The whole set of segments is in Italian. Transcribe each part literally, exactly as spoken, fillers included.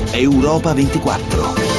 Europa ventiquattro.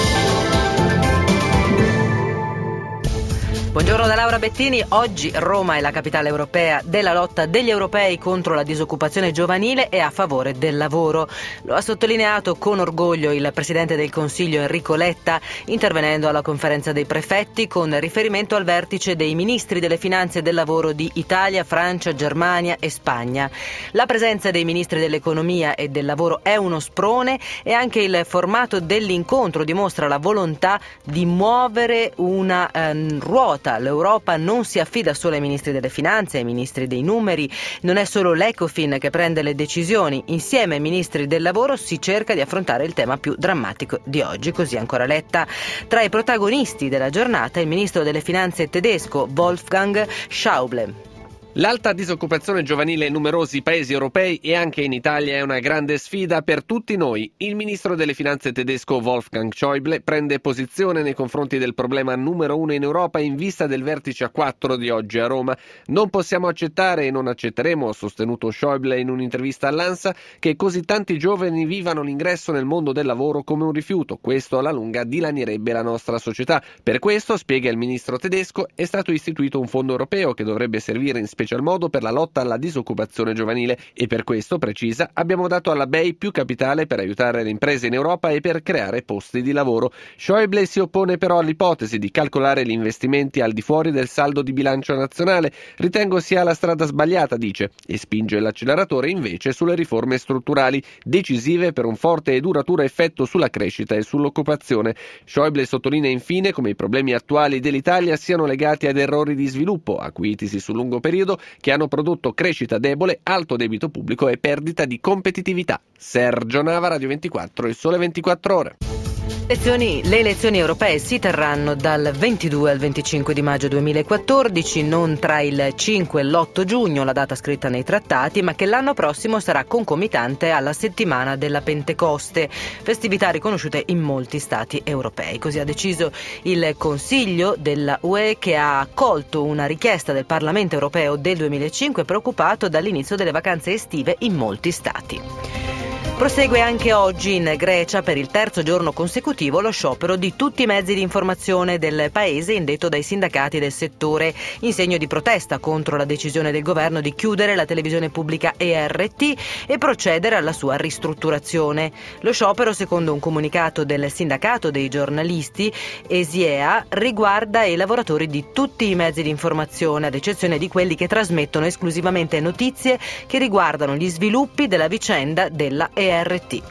Buongiorno da Laura Bettini. Oggi Roma è la capitale europea della lotta degli europei contro la disoccupazione giovanile e a favore del lavoro. Lo ha sottolineato con orgoglio il Presidente del Consiglio Enrico Letta, intervenendo alla conferenza dei prefetti con riferimento al vertice dei ministri delle finanze e del lavoro di Italia, Francia, Germania e Spagna. La presenza dei ministri dell'economia e del lavoro è uno sprone e anche il formato dell'incontro dimostra la volontà di muovere una eh, ruota. L'Europa non si affida solo ai ministri delle finanze, ai ministri dei numeri, non è solo l'Ecofin che prende le decisioni. Insieme ai ministri del lavoro si cerca di affrontare il tema più drammatico di oggi, così ancora Letta. Tra i protagonisti della giornata il ministro delle finanze tedesco Wolfgang Schäuble. L'alta disoccupazione giovanile in numerosi paesi europei e anche in Italia è una grande sfida per tutti noi. Il ministro delle finanze tedesco Wolfgang Schäuble prende posizione nei confronti del problema numero uno in Europa in vista del vertice a quattro di oggi a Roma. Non possiamo accettare e non accetteremo, ha sostenuto Schäuble in un'intervista all'ANSA, che così tanti giovani vivano l'ingresso nel mondo del lavoro come un rifiuto. Questo alla lunga dilanierebbe la nostra società. Per questo, spiega il ministro tedesco, è stato istituito un fondo europeo che dovrebbe servire in special modo per la lotta alla disoccupazione giovanile e per questo, precisa, abbiamo dato alla B E I più capitale per aiutare le imprese in Europa e per creare posti di lavoro. Schäuble si oppone però all'ipotesi di calcolare gli investimenti al di fuori del saldo di bilancio nazionale. Ritengo sia la strada sbagliata, dice, e spinge l'acceleratore invece sulle riforme strutturali, decisive per un forte e duraturo effetto sulla crescita e sull'occupazione. Schäuble sottolinea infine come i problemi attuali dell'Italia siano legati ad errori di sviluppo, acuitisi sul lungo periodo, che hanno prodotto crescita debole, alto debito pubblico e perdita di competitività. Sergio Nava, Radio ventiquattro, Il Sole ventiquattro Ore. Elezioni, le elezioni europee si terranno dal ventidue al venticinque di maggio duemilaquattordici, non tra il cinque e l'otto giugno, la data scritta nei trattati, ma che l'anno prossimo sarà concomitante alla settimana della Pentecoste, festività riconosciute in molti stati europei. Così ha deciso il Consiglio della U E, che ha accolto una richiesta del Parlamento europeo del duemilacinque preoccupato dall'inizio delle vacanze estive in molti stati. Prosegue anche oggi in Grecia per il terzo giorno consecutivo lo sciopero di tutti i mezzi di informazione del paese indetto dai sindacati del settore in segno di protesta contro la decisione del governo di chiudere la televisione pubblica E R T e procedere alla sua ristrutturazione. Lo sciopero, secondo un comunicato del sindacato dei giornalisti ESIEA, riguarda i lavoratori di tutti i mezzi di informazione, ad eccezione di quelli che trasmettono esclusivamente notizie che riguardano gli sviluppi della vicenda della E R T.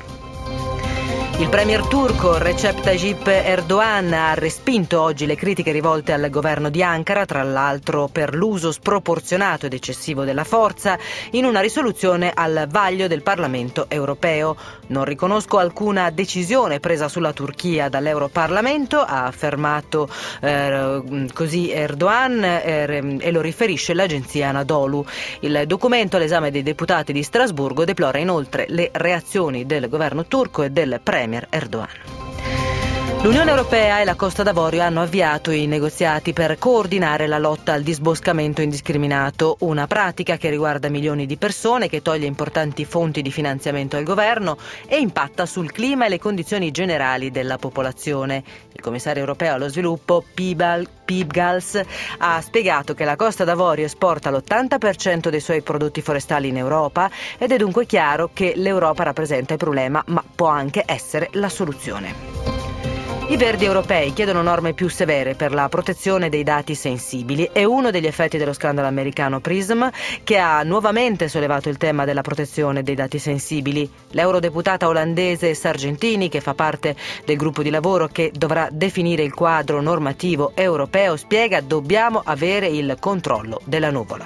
Il premier turco Recep Tayyip Erdogan ha respinto oggi le critiche rivolte al governo di Ankara, tra l'altro per l'uso sproporzionato ed eccessivo della forza, in una risoluzione al vaglio del Parlamento europeo. Non riconosco alcuna decisione presa sulla Turchia dall'Europarlamento, ha affermato eh, così Erdogan eh, e lo riferisce l'agenzia Anadolu. Il documento all'esame dei deputati di Strasburgo deplora inoltre le reazioni del governo turco e del premier Erdogan. L'Unione Europea e la Costa d'Avorio hanno avviato i negoziati per coordinare la lotta al disboscamento indiscriminato, una pratica che riguarda milioni di persone, che toglie importanti fonti di finanziamento al governo e impatta sul clima e le condizioni generali della popolazione. Il commissario europeo allo sviluppo Piebalgs ha spiegato che la Costa d'Avorio esporta l'ottanta per cento dei suoi prodotti forestali in Europa ed è dunque chiaro che l'Europa rappresenta il problema, ma può anche essere la soluzione. I Verdi europei chiedono norme più severe per la protezione dei dati sensibili. È uno degli effetti dello scandalo americano Prism, che ha nuovamente sollevato il tema della protezione dei dati sensibili. L'eurodeputata olandese Sargentini, che fa parte del gruppo di lavoro che dovrà definire il quadro normativo europeo, spiega: dobbiamo avere il controllo della nuvola.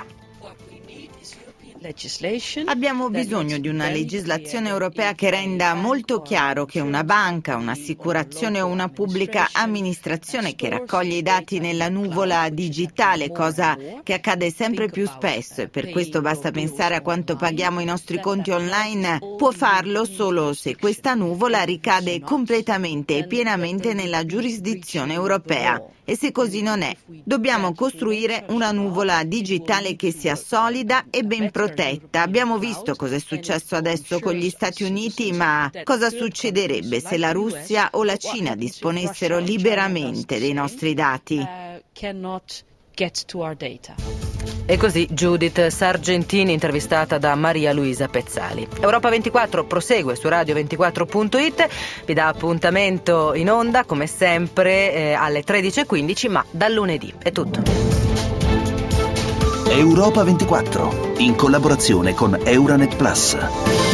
Abbiamo bisogno di una legislazione europea che renda molto chiaro che una banca, un'assicurazione o una pubblica amministrazione che raccoglie i dati nella nuvola digitale, cosa che accade sempre più spesso, e per questo basta pensare a quanto paghiamo i nostri conti online, può farlo solo se questa nuvola ricade completamente e pienamente nella giurisdizione europea. E se così non è, dobbiamo costruire una nuvola digitale che sia solida e ben protetta, protetta. Abbiamo visto cosa è successo adesso con gli Stati Uniti, ma cosa succederebbe se la Russia o la Cina disponessero liberamente dei nostri dati? E così Judith Sargentini, intervistata da Maria Luisa Pezzali. Europa ventiquattro prosegue su radio ventiquattro punto it, vi dà appuntamento in onda come sempre eh, alle tredici e quindici, ma dal lunedì. È tutto. Europa ventiquattro, in collaborazione con Euranet Plus.